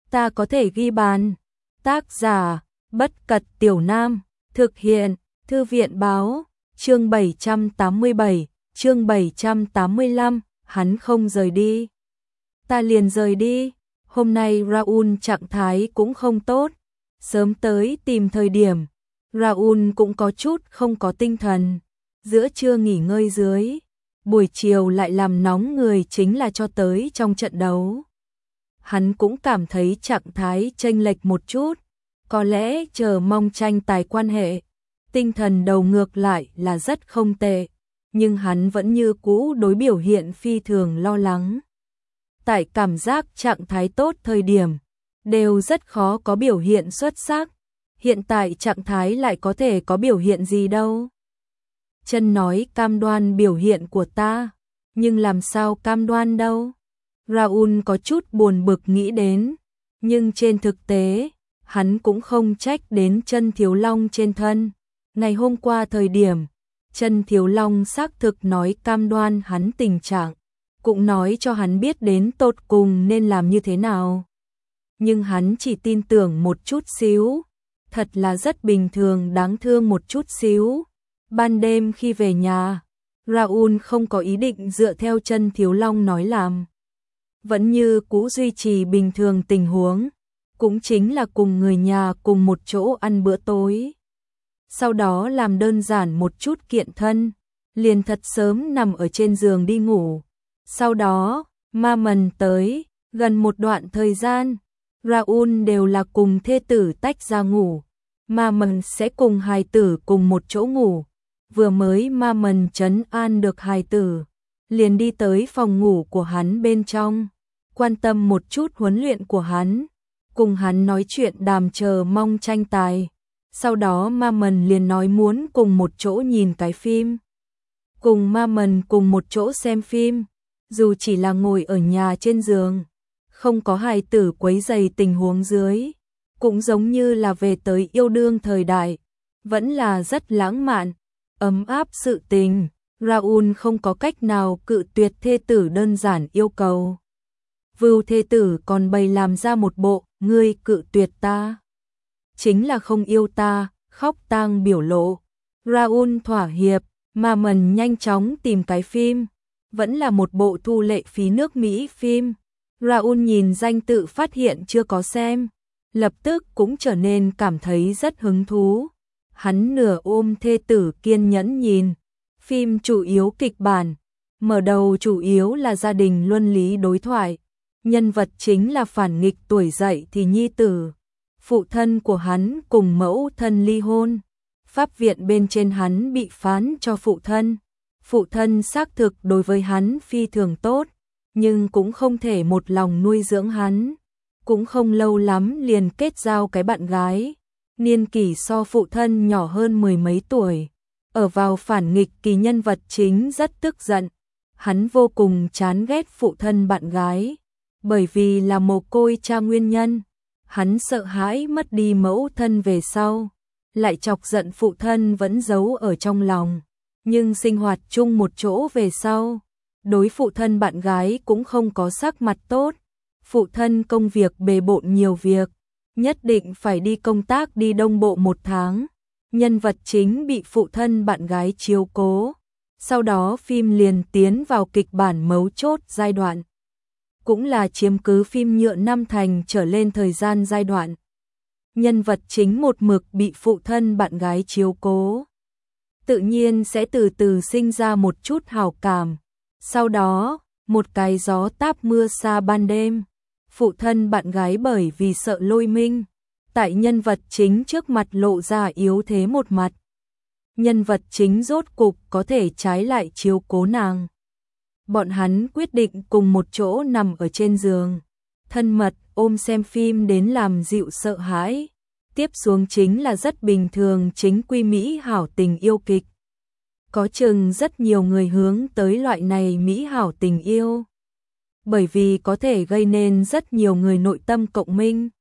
ta có thể ghi bàn. Tác giả, Bất Cật Tiểu Nam, thực hiện, Thư viện Báo, chương 787, chương 785, hắn không rời đi. Ta liền rời đi, hôm nay Raoul trạng thái cũng không tốt, sớm tới tìm thời điểm, Raoul cũng có chút không có tinh thần, giữa trưa nghỉ ngơi dưới, buổi chiều lại làm nóng người chính là cho tới trong trận đấu. Hắn cũng cảm thấy trạng thái chênh lệch một chút, có lẽ chờ mong tranh tài quan hệ, tinh thần đầu ngược lại là rất không tệ, nhưng hắn vẫn như cũ đối biểu hiện phi thường lo lắng. Tại cảm giác trạng thái tốt thời điểm, đều rất khó có biểu hiện xuất sắc, hiện tại trạng thái lại có thể có biểu hiện gì đâu. Chân nói cam đoan biểu hiện của ta, nhưng làm sao cam đoan đâu. Raoul có chút buồn bực nghĩ đến, nhưng trên thực tế, hắn cũng không trách đến Chân Thiếu Long trên thân. Ngày hôm qua thời điểm, Chân Thiếu Long xác thực nói cam đoan hắn tình trạng, cũng nói cho hắn biết đến tột cùng nên làm như thế nào. Nhưng hắn chỉ tin tưởng một chút xíu, thật là rất bình thường đáng thương một chút xíu. Ban đêm khi về nhà, Raoul không có ý định dựa theo Chân Thiếu Long nói làm. Vẫn như cũ duy trì bình thường tình huống, cũng chính là cùng người nhà cùng một chỗ ăn bữa tối. Sau đó làm đơn giản một chút kiện thân, liền thật sớm nằm ở trên giường đi ngủ. Sau đó, Ma Mần tới, gần một đoạn thời gian, Raoul đều là cùng thê tử tách ra ngủ. Ma Mần sẽ cùng hài tử cùng một chỗ ngủ. Vừa mới Ma Mần trấn an được hài tử, liền đi tới phòng ngủ của hắn bên trong, quan tâm một chút huấn luyện của hắn, cùng hắn nói chuyện đàm chờ mong tranh tài. Sau đó Ma Mần liền nói muốn cùng một chỗ nhìn cái phim. Cùng Ma Mần cùng một chỗ xem phim, dù chỉ là ngồi ở nhà trên giường, không có hài tử quấy rầy tình huống dưới, cũng giống như là về tới yêu đương thời đại, vẫn là rất lãng mạn, ấm áp sự tình. Raoul không có cách nào cự tuyệt thê tử đơn giản yêu cầu. Vưu thê tử còn bày làm ra một bộ, ngươi cự tuyệt ta, chính là không yêu ta, khóc tang biểu lộ. Raoul thỏa hiệp, Ma Mần nhanh chóng tìm cái phim, vẫn là một bộ thu lệ phí nước Mỹ phim. Raoul nhìn danh tự phát hiện chưa có xem, lập tức cũng trở nên cảm thấy rất hứng thú. Hắn nửa ôm thê tử kiên nhẫn nhìn. Phim chủ yếu kịch bản, mở đầu chủ yếu là gia đình luân lý đối thoại. Nhân vật chính là phản nghịch tuổi dậy thì nhi tử. Phụ thân của hắn cùng mẫu thân ly hôn. Pháp viện bên trên hắn bị phán cho phụ thân. Phụ thân xác thực đối với hắn phi thường tốt, nhưng cũng không thể một lòng nuôi dưỡng hắn. Cũng không lâu lắm liền kết giao cái bạn gái, niên kỷ so phụ thân nhỏ hơn mười mấy tuổi. Ở vào phản nghịch kỳ nhân vật chính rất tức giận, hắn vô cùng chán ghét phụ thân bạn gái, bởi vì là mồ côi cha nguyên nhân, hắn sợ hãi mất đi mẫu thân về sau, lại chọc giận phụ thân vẫn giấu ở trong lòng, nhưng sinh hoạt chung một chỗ về sau, đối phụ thân bạn gái cũng không có sắc mặt tốt, phụ thân công việc bề bộn nhiều việc, nhất định phải đi công tác đi Đông Bộ một tháng. Nhân vật chính bị phụ thân bạn gái chiếu cố, sau đó phim liền tiến vào kịch bản mấu chốt giai đoạn, cũng là chiếm cứ phim nhựa năm thành trở lên thời gian giai đoạn. Nhân vật chính một mực bị phụ thân bạn gái chiếu cố, tự nhiên sẽ từ từ sinh ra một chút hảo cảm. Sau đó, một cái gió táp mưa xa ban đêm, phụ thân bạn gái bởi vì sợ Lôi Minh, tại nhân vật chính trước mặt lộ ra yếu thế một mặt. Nhân vật chính rốt cục có thể trái lại chiếu cố nàng. Bọn hắn quyết định cùng một chỗ nằm ở trên giường, thân mật ôm xem phim đến làm dịu sợ hãi. Tiếp xuống chính là rất bình thường chính quy mỹ hảo tình yêu kịch. Có chừng rất nhiều người hướng tới loại này mỹ hảo tình yêu, bởi vì có thể gây nên rất nhiều người nội tâm cộng minh.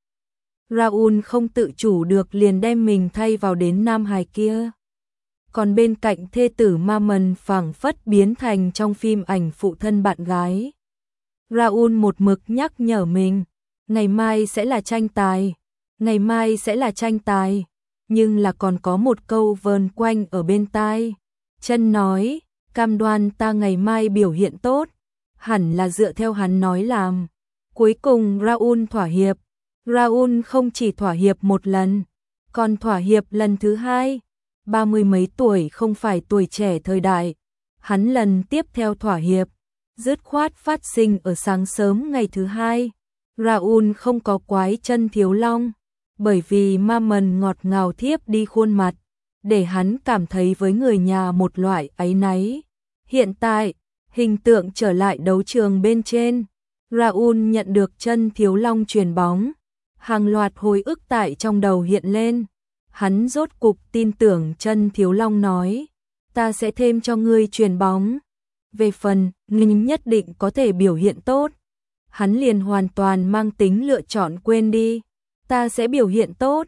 Raoul không tự chủ được liền đem mình thay vào đến nam hài kia. Còn bên cạnh thê tử Ma Mần phảng phất biến thành trong phim ảnh phụ thân bạn gái. Raoul một mực nhắc nhở mình, ngày mai sẽ là tranh tài, ngày mai sẽ là tranh tài, nhưng là còn có một câu vờn quanh ở bên tai. Chân nói, cam đoan ta ngày mai biểu hiện tốt, hẳn là dựa theo hắn nói làm. Cuối cùng Raoul thỏa hiệp. Raoul không chỉ thỏa hiệp một lần, còn thỏa hiệp lần thứ hai. 30 mấy tuổi không phải tuổi trẻ thời đại. Hắn lần tiếp theo thỏa hiệp, dứt khoát phát sinh ở sáng sớm ngày thứ hai. Raoul không có quái chân Thiếu Long, bởi vì ma mần ngọt ngào thiếp đi khuôn mặt, để hắn cảm thấy với người nhà một loại áy náy. Hiện tại, hình tượng trở lại đấu trường bên trên, Raoul nhận được chân Thiếu Long chuyền bóng, hàng loạt hồi ức tại trong đầu hiện lên. Hắn rốt cục tin tưởng chân Thiếu Long nói, ta sẽ thêm cho ngươi chuyền bóng. Về phần, ngươi nhất định có thể biểu hiện tốt. Hắn liền hoàn toàn mang tính lựa chọn quên đi, ta sẽ biểu hiện tốt.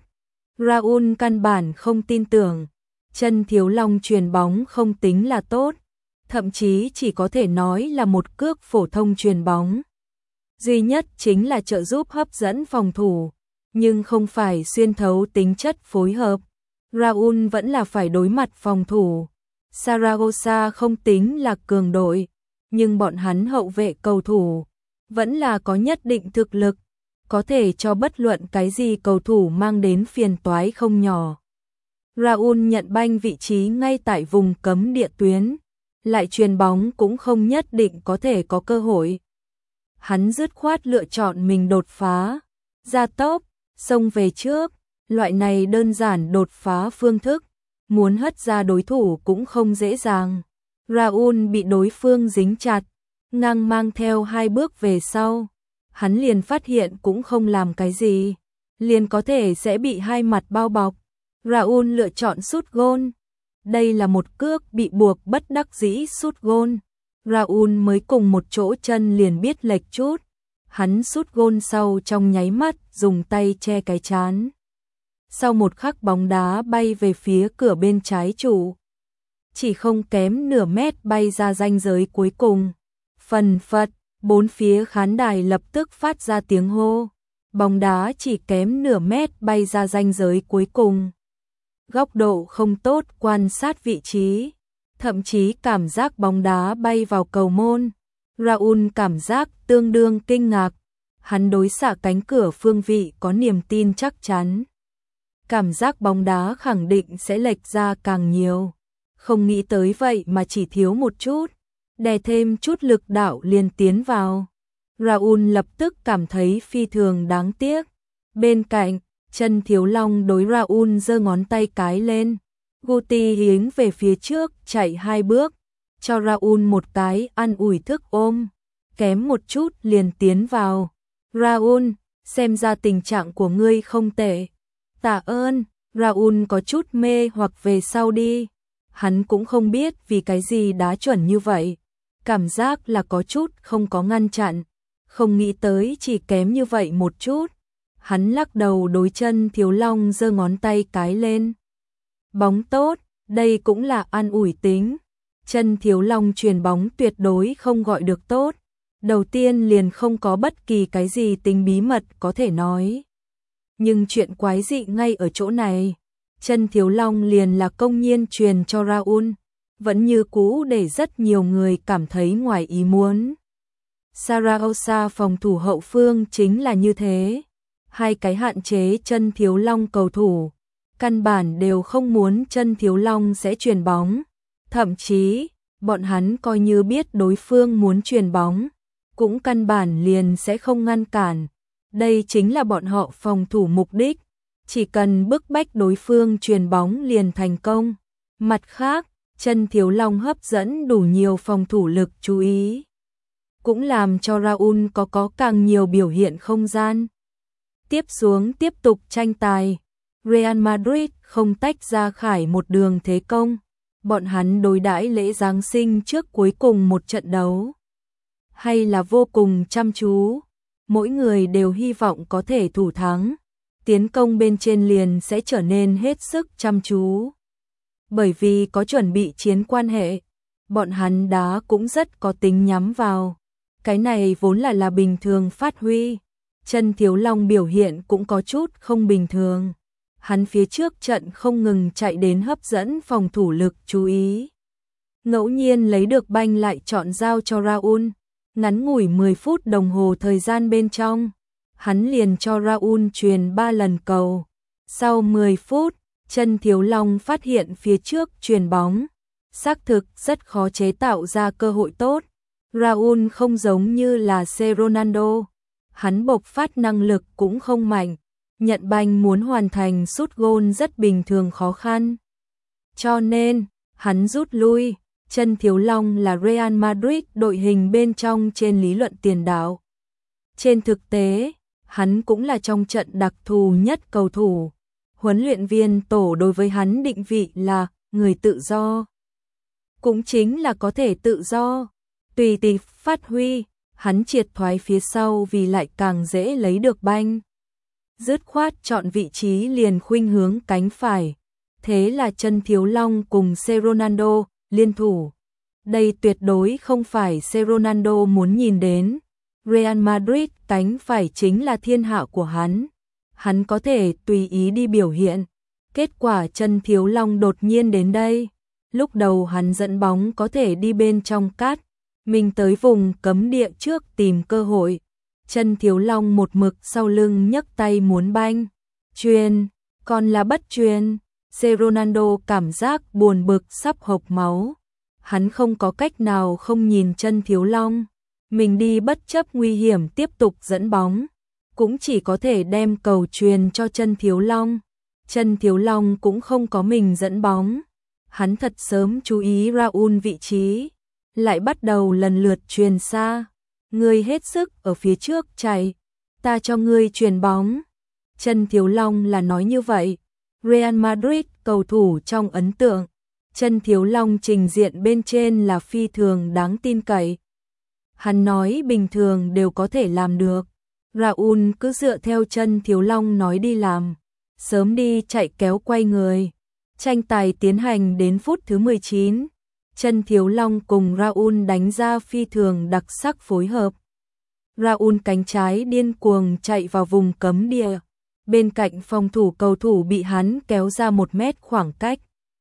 Raoul căn bản không tin tưởng, chân Thiếu Long chuyền bóng không tính là tốt, thậm chí chỉ có thể nói là một cước phổ thông chuyền bóng. Duy nhất chính là trợ giúp hấp dẫn phòng thủ, nhưng không phải xuyên thấu tính chất phối hợp. Raoul vẫn là phải đối mặt phòng thủ. Saragossa không tính là cường đội, nhưng bọn hắn hậu vệ cầu thủ vẫn là có nhất định thực lực, có thể cho bất luận cái gì cầu thủ mang đến phiền toái không nhỏ. Raoul nhận banh vị trí ngay tại vùng cấm địa tuyến, lại chuyền bóng cũng không nhất định có thể có cơ hội. Hắn dứt khoát lựa chọn mình đột phá, ra tốc, xông về trước, loại này đơn giản đột phá phương thức, muốn hất ra đối thủ cũng không dễ dàng. Raoul bị đối phương dính chặt, ngang mang theo 2 bước về sau, hắn liền phát hiện cũng không làm cái gì, liền có thể sẽ bị hai mặt bao bọc. Raoul lựa chọn sút gôn. Đây là một cước bị buộc bất đắc dĩ sút gôn. Raoul mới cùng một chỗ chân liền biết lệch chút. Hắn sút gôn sau trong nháy mắt dùng tay che cái trán. Sau một khắc bóng đá bay về phía cửa bên trái trụ. Chỉ không kém nửa mét bay ra ranh giới cuối cùng. Phần phật, bốn phía khán đài lập tức phát ra tiếng hô. Bóng đá chỉ kém nửa mét bay ra ranh giới cuối cùng. Góc độ không tốt quan sát vị trí, thậm chí cảm giác bóng đá bay vào cầu môn. Raoul cảm giác tương đương kinh ngạc, hắn đối xạ cánh cửa phương vị có niềm tin chắc chắn. Cảm giác bóng đá khẳng định sẽ lệch ra càng nhiều, không nghĩ tới vậy mà chỉ thiếu một chút, đè thêm chút lực đạo liền tiến vào. Raoul lập tức cảm thấy phi thường đáng tiếc. Bên cạnh, chân Thiếu Long đối Raoul giơ ngón tay cái lên. Guti hướng về phía trước chạy 2 bước, cho Raoul một cái an ủi thức ôm, kém một chút liền tiến vào. Raoul, xem ra tình trạng của ngươi không tệ. Tạ ơn. Raoul có chút mê hoặc về sau đi. Hắn cũng không biết vì cái gì đá chuẩn như vậy. Cảm giác là có chút không có ngăn chặn. Không nghĩ tới chỉ kém như vậy một chút. Hắn lắc đầu đối chân Thiếu Long giơ ngón tay cái lên. Bóng tốt, đây cũng là an ủi tính. Chân Thiếu Long chuyền bóng tuyệt đối không gọi được tốt. Đầu tiên liền không có bất kỳ cái gì tính bí mật có thể nói. Nhưng chuyện quái dị ngay ở chỗ này. Chân Thiếu Long liền là công nhiên truyền cho Raoul. Vẫn như cũ để rất nhiều người cảm thấy ngoài ý muốn. Saragossa phòng thủ hậu phương chính là như thế. Hai cái hạn chế chân Thiếu Long cầu thủ, căn bản đều không muốn chân Thiếu Long sẽ chuyền bóng. Thậm chí, bọn hắn coi như biết đối phương muốn chuyền bóng, cũng căn bản liền sẽ không ngăn cản. Đây chính là bọn họ phòng thủ mục đích, chỉ cần bức bách đối phương chuyền bóng liền thành công. Mặt khác, chân Thiếu Long hấp dẫn đủ nhiều phòng thủ lực chú ý, cũng làm cho Raoul có càng nhiều biểu hiện không gian. Tiếp xuống tiếp tục tranh tài. Real Madrid không tách ra khải một đường thế công. Bọn hắn đối đãi lễ Giáng sinh trước cuối cùng một trận đấu. Hay là vô cùng chăm chú. Mỗi người đều hy vọng có thể thủ thắng. Tiến công bên trên liền sẽ trở nên hết sức chăm chú. Bởi vì có chuẩn bị chiến quan hệ, bọn hắn đá cũng rất có tính nhắm vào. Cái này vốn là bình thường phát huy. Chân Thiếu Long biểu hiện cũng có chút không bình thường. Hắn phía trước trận không ngừng chạy đến hấp dẫn phòng thủ lực chú ý. Ngẫu nhiên lấy được banh lại chọn giao cho Raul. Ngắn ngủi 10 phút đồng hồ thời gian bên trong, hắn liền cho Raul truyền 3 lần cầu. Sau 10 phút, Chân Thiếu Long phát hiện phía trước truyền bóng. Xác thực rất khó chế tạo ra cơ hội tốt. Raul không giống như là Ronaldo. Hắn bộc phát năng lực cũng không mạnh. Nhận banh muốn hoàn thành sút gôn rất bình thường khó khăn. Cho nên, hắn rút lui. Chân Thiếu Long là Real Madrid đội hình bên trong trên lý luận tiền đạo. Trên thực tế, hắn cũng là trong trận đặc thù nhất cầu thủ. Huấn luyện viên tổ đối với hắn định vị là người tự do. Cũng chính là có thể tự do, tùy tì phát huy, hắn triệt thoái phía sau vì lại càng dễ lấy được banh. Dứt khoát chọn vị trí liền khuynh hướng cánh phải. Thế là Chân Thiếu Long cùng Ronaldo liên thủ. Đây tuyệt đối không phải Ronaldo muốn nhìn đến. Real Madrid cánh phải chính là thiên hạ của hắn. Hắn có thể tùy ý đi biểu hiện. Kết quả Chân Thiếu Long đột nhiên đến đây. Lúc đầu hắn dẫn bóng có thể đi bên trong cát. Mình tới vùng cấm địa trước tìm cơ hội. Chân Thiếu Long một mực sau lưng nhấc tay muốn banh. Chuyền, còn là bất chuyền. Ronaldo cảm giác buồn bực sắp hộc máu. Hắn không có cách nào không nhìn Chân Thiếu Long. Mình đi bất chấp nguy hiểm tiếp tục dẫn bóng. Cũng chỉ có thể đem cầu truyền cho Chân Thiếu Long. Chân Thiếu Long cũng không có mình dẫn bóng. Hắn thật sớm chú ý Raul vị trí. Lại bắt đầu lần lượt truyền xa. Ngươi hết sức ở phía trước chạy. Ta cho ngươi truyền bóng. Chân Thiếu Long là nói như vậy. Real Madrid cầu thủ trong ấn tượng. Chân Thiếu Long trình diện bên trên là phi thường đáng tin cậy. Hắn nói bình thường đều có thể làm được. Raul cứ dựa theo Chân Thiếu Long nói đi làm. Sớm đi chạy kéo quay người. Tranh tài tiến hành đến phút thứ 19. Chân Thiếu Long cùng Raul đánh ra phi thường đặc sắc phối hợp. Raul cánh trái điên cuồng chạy vào vùng cấm địa. Bên cạnh phòng thủ cầu thủ bị hắn kéo ra 1 mét khoảng cách.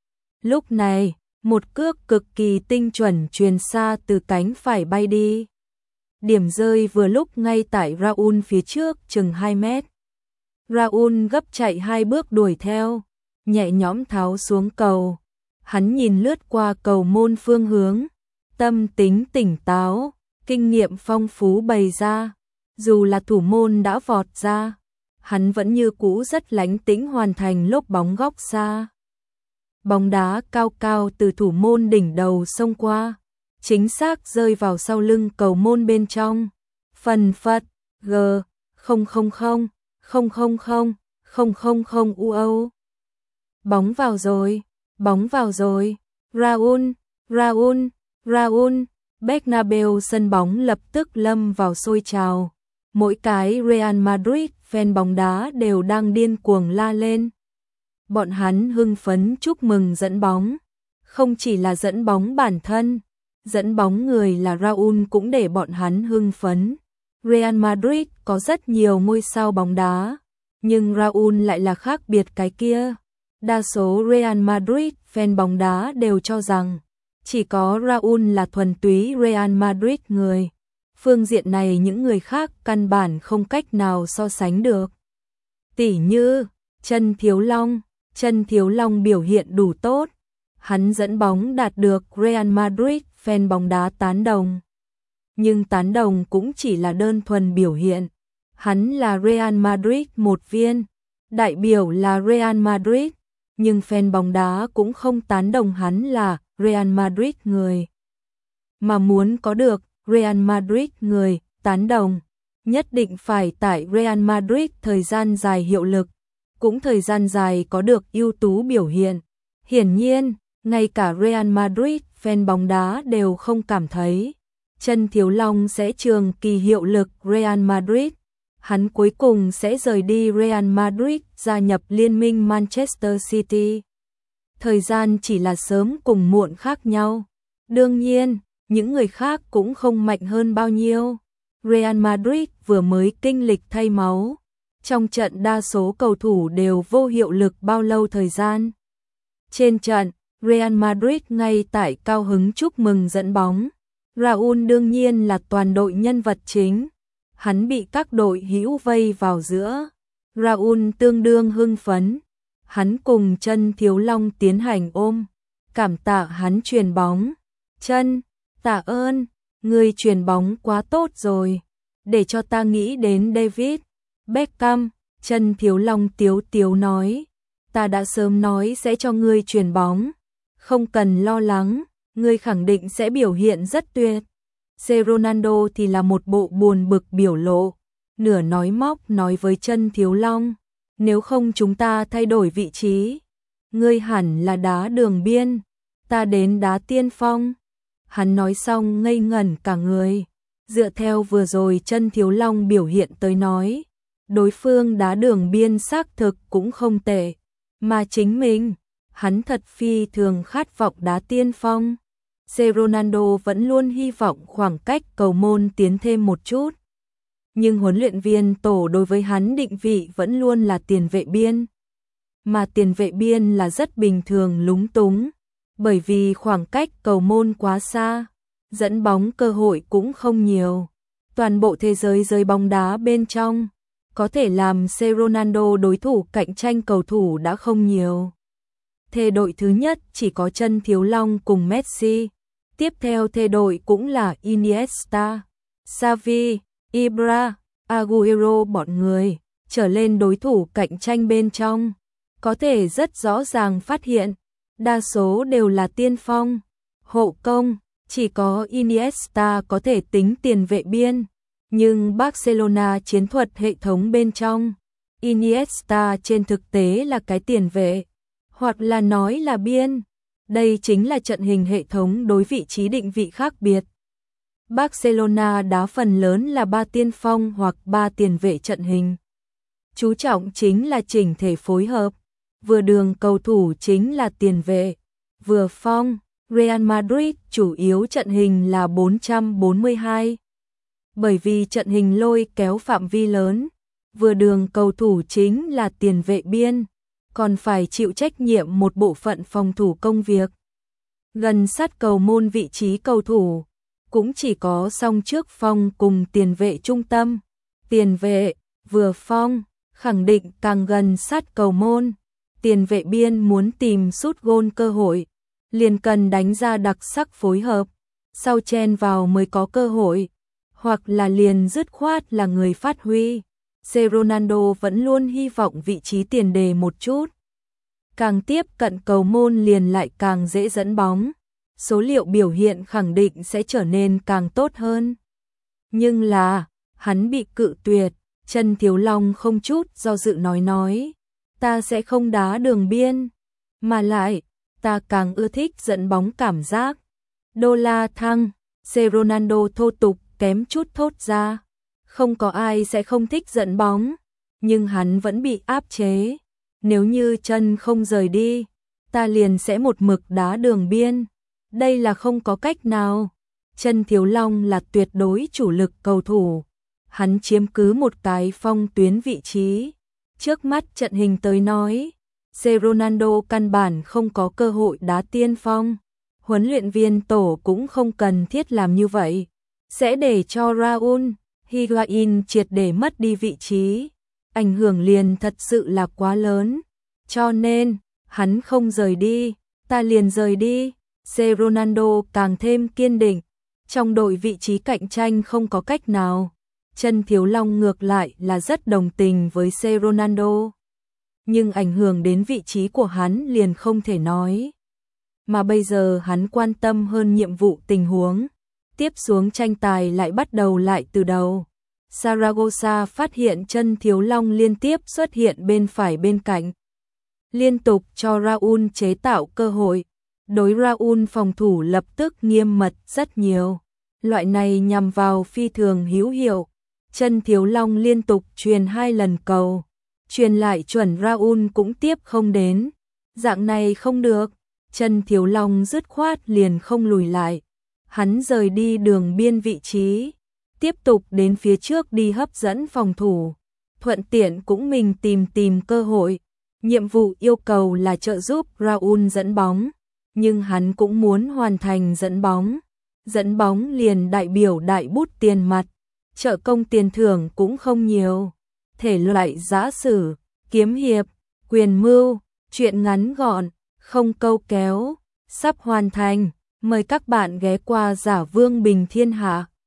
Lúc này, một cước cực kỳ tinh chuẩn truyền xa từ cánh phải bay đi. Điểm rơi vừa lúc ngay tại Raul phía trước chừng 2 mét. Raul gấp chạy 2 bước đuổi theo, nhẹ nhõm tháo xuống cầu. Hắn nhìn lướt qua cầu môn phương hướng, tâm tính tỉnh táo, kinh nghiệm phong phú bày ra. Dù là thủ môn đã vọt ra, hắn vẫn như cũ rất lánh tĩnh hoàn thành lốp bóng góc xa. Bóng đá cao cao từ thủ môn đỉnh đầu xông qua, chính xác rơi vào sau lưng cầu môn bên trong. Phần phật G000 000 UO. Bóng vào rồi, bóng vào rồi. Raul. Bernabeu sân bóng lập tức lâm vào sôi trào. Mỗi cái Real Madrid fan bóng đá đều đang điên cuồng la lên. Bọn hắn hưng phấn chúc mừng dẫn bóng. Không chỉ là dẫn bóng bản thân, dẫn bóng người là Raul cũng để bọn hắn hưng phấn. Real Madrid có rất nhiều ngôi sao bóng đá, nhưng Raul lại là khác biệt cái kia. Đa số Real Madrid fan bóng đá đều cho rằng chỉ có Raul là thuần túy Real Madrid người. Phương diện này những người khác căn bản không cách nào so sánh được. Tỉ như Chân Thiếu Long biểu hiện đủ tốt. Hắn dẫn bóng đạt được Real Madrid fan bóng đá tán đồng. Nhưng tán đồng cũng chỉ là đơn thuần biểu hiện. Hắn là Real Madrid một viên, đại biểu là Real Madrid, nhưng fan bóng đá cũng không tán đồng hắn là Real Madrid người. Mà muốn có được Real Madrid người tán đồng, nhất định phải tại Real Madrid thời gian dài hiệu lực, cũng thời gian dài có được ưu tú biểu hiện. Hiển nhiên, ngay cả Real Madrid fan bóng đá đều không cảm thấy Chân Thiếu Long sẽ trường kỳ hiệu lực Real Madrid. Hắn cuối cùng sẽ rời đi Real Madrid, gia nhập liên minh Manchester City. Thời gian chỉ là sớm cùng muộn khác nhau. Đương nhiên, những người khác cũng không mạnh hơn bao nhiêu. Real Madrid vừa mới kinh lịch thay máu. Trong trận đa số cầu thủ đều vô hiệu lực bao lâu thời gian. Trên trận, Real Madrid ngay tại cao hứng chúc mừng dẫn bóng. Raúl đương nhiên là toàn đội nhân vật chính. Hắn bị các đội hữu vây vào giữa. Raúl tương đương hưng phấn. Hắn cùng Chân Thiếu Long tiến hành ôm. Cảm tạ hắn chuyền bóng. Chân, tạ ơn, ngươi chuyền bóng quá tốt rồi. Để cho ta nghĩ đến David Beckham. Chân Thiếu Long tiếu tiếu nói. Ta đã sớm nói sẽ cho ngươi chuyền bóng. Không cần lo lắng, ngươi khẳng định sẽ biểu hiện rất tuyệt. Ronaldo thì là một bộ buồn bực biểu lộ. Nửa nói móc nói với Chân Thiếu Long. Nếu không chúng ta thay đổi vị trí. Ngươi hẳn là đá đường biên. Ta đến đá tiên phong. Hắn nói xong ngây ngẩn cả người. Dựa theo vừa rồi Chân Thiếu Long biểu hiện tới nói. Đối phương đá đường biên xác thực cũng không tệ. Mà chính mình, hắn thật phi thường khát vọng đá tiên phong. Ronaldo vẫn luôn hy vọng khoảng cách cầu môn tiến thêm một chút. Nhưng huấn luyện viên tổ đối với hắn định vị vẫn luôn là tiền vệ biên. Mà tiền vệ biên là rất bình thường lúng túng. Bởi vì khoảng cách cầu môn quá xa, dẫn bóng cơ hội cũng không nhiều. Toàn bộ thế giới giới bóng đá bên trong, có thể làm Ronaldo đối thủ cạnh tranh cầu thủ đã không nhiều. Thê đội thứ nhất chỉ có Chân Thiếu Long cùng Messi. Tiếp theo thê đội cũng là Iniesta, Xavi, Ibra, Agüero bọn người. Trở lên đối thủ cạnh tranh bên trong, có thể rất rõ ràng phát hiện, đa số đều là tiên phong, hộ công, chỉ có Iniesta có thể tính tiền vệ biên. Nhưng Barcelona chiến thuật hệ thống bên trong, Iniesta trên thực tế là cái tiền vệ, hoặc là nói là biên. Đây chính là trận hình hệ thống đối vị trí định vị khác biệt. Barcelona đá phần lớn là 3 tiên phong hoặc 3 tiền vệ trận hình. Chú trọng chính là chỉnh thể phối hợp. Vừa đường cầu thủ chính là tiền vệ, vừa phong. Real Madrid chủ yếu trận hình là 442. Bởi vì trận hình lôi kéo phạm vi lớn, vừa đường cầu thủ chính là tiền vệ biên, còn phải chịu trách nhiệm một bộ phận phòng thủ công việc. Gần sát cầu môn vị trí cầu thủ, cũng chỉ có song trước phong cùng tiền vệ trung tâm. Tiền vệ, vừa phong, khẳng định càng gần sát cầu môn. Tiền vệ biên muốn tìm sút gôn cơ hội, liền cần đánh ra đặc sắc phối hợp, sau chen vào mới có cơ hội, hoặc là liền dứt khoát là người phát huy. Ronaldo vẫn luôn hy vọng vị trí tiền đề một chút. Càng tiếp cận cầu môn liền lại càng dễ dẫn bóng, số liệu biểu hiện khẳng định sẽ trở nên càng tốt hơn. Nhưng là, hắn bị cự tuyệt. Chân Thiếu Long không chút do dự nói. Ta sẽ không đá đường biên, mà lại, ta càng ưa thích dẫn bóng cảm giác. Đô la thăng, Ronaldo thô tục kém chút thốt ra. Không có ai sẽ không thích dẫn bóng, nhưng hắn vẫn bị áp chế. Nếu như Chân không rời đi, ta liền sẽ một mực đá đường biên. Đây là không có cách nào. Chân Thiếu Long là tuyệt đối chủ lực cầu thủ. Hắn chiếm cứ một cái phong tuyến vị trí. Trước mắt trận hình tới nói, Ronaldo căn bản không có cơ hội đá tiên phong. Huấn luyện viên tổ cũng không cần thiết làm như vậy. Sẽ để cho Raúl, Higuaín triệt để mất đi vị trí. Ảnh hưởng liền thật sự là quá lớn. Cho nên, hắn không rời đi, ta liền rời đi. Ronaldo càng thêm kiên định. Trong đội vị trí cạnh tranh không có cách nào. Chân Thiếu Long ngược lại là rất đồng tình với Ronaldo. Nhưng ảnh hưởng đến vị trí của hắn liền không thể nói. Mà bây giờ hắn quan tâm hơn nhiệm vụ tình huống. Tiếp xuống tranh tài lại bắt đầu lại từ đầu. Saragossa phát hiện Chân Thiếu Long liên tiếp xuất hiện bên phải bên cạnh. Liên tục cho Raúl chế tạo cơ hội. Đối Raúl phòng thủ lập tức nghiêm mật rất nhiều. Loại này nhằm vào phi thường hữu hiệu. Chân Thiếu Long liên tục truyền 2 lần cầu. Truyền lại chuẩn Raúl cũng tiếp không đến. Dạng này không được. Chân Thiếu Long dứt khoát liền không lùi lại. Hắn rời đi đường biên vị trí. tiếp tục đến phía trước đi hấp dẫn phòng thủ, thuận tiện cũng mình tìm cơ hội. Nhiệm vụ yêu cầu là trợ giúp Raul dẫn bóng, nhưng hắn cũng muốn hoàn thành dẫn bóng. Dẫn bóng liền đại biểu đại bút tiền mặt, trợ công tiền thưởng cũng không nhiều. Thể loại giã sử, kiếm hiệp, quyền mưu, truyện ngắn gọn, không câu kéo, sắp hoàn thành. Mời các bạn ghé qua Giả Vương Bình Thiên Hạ.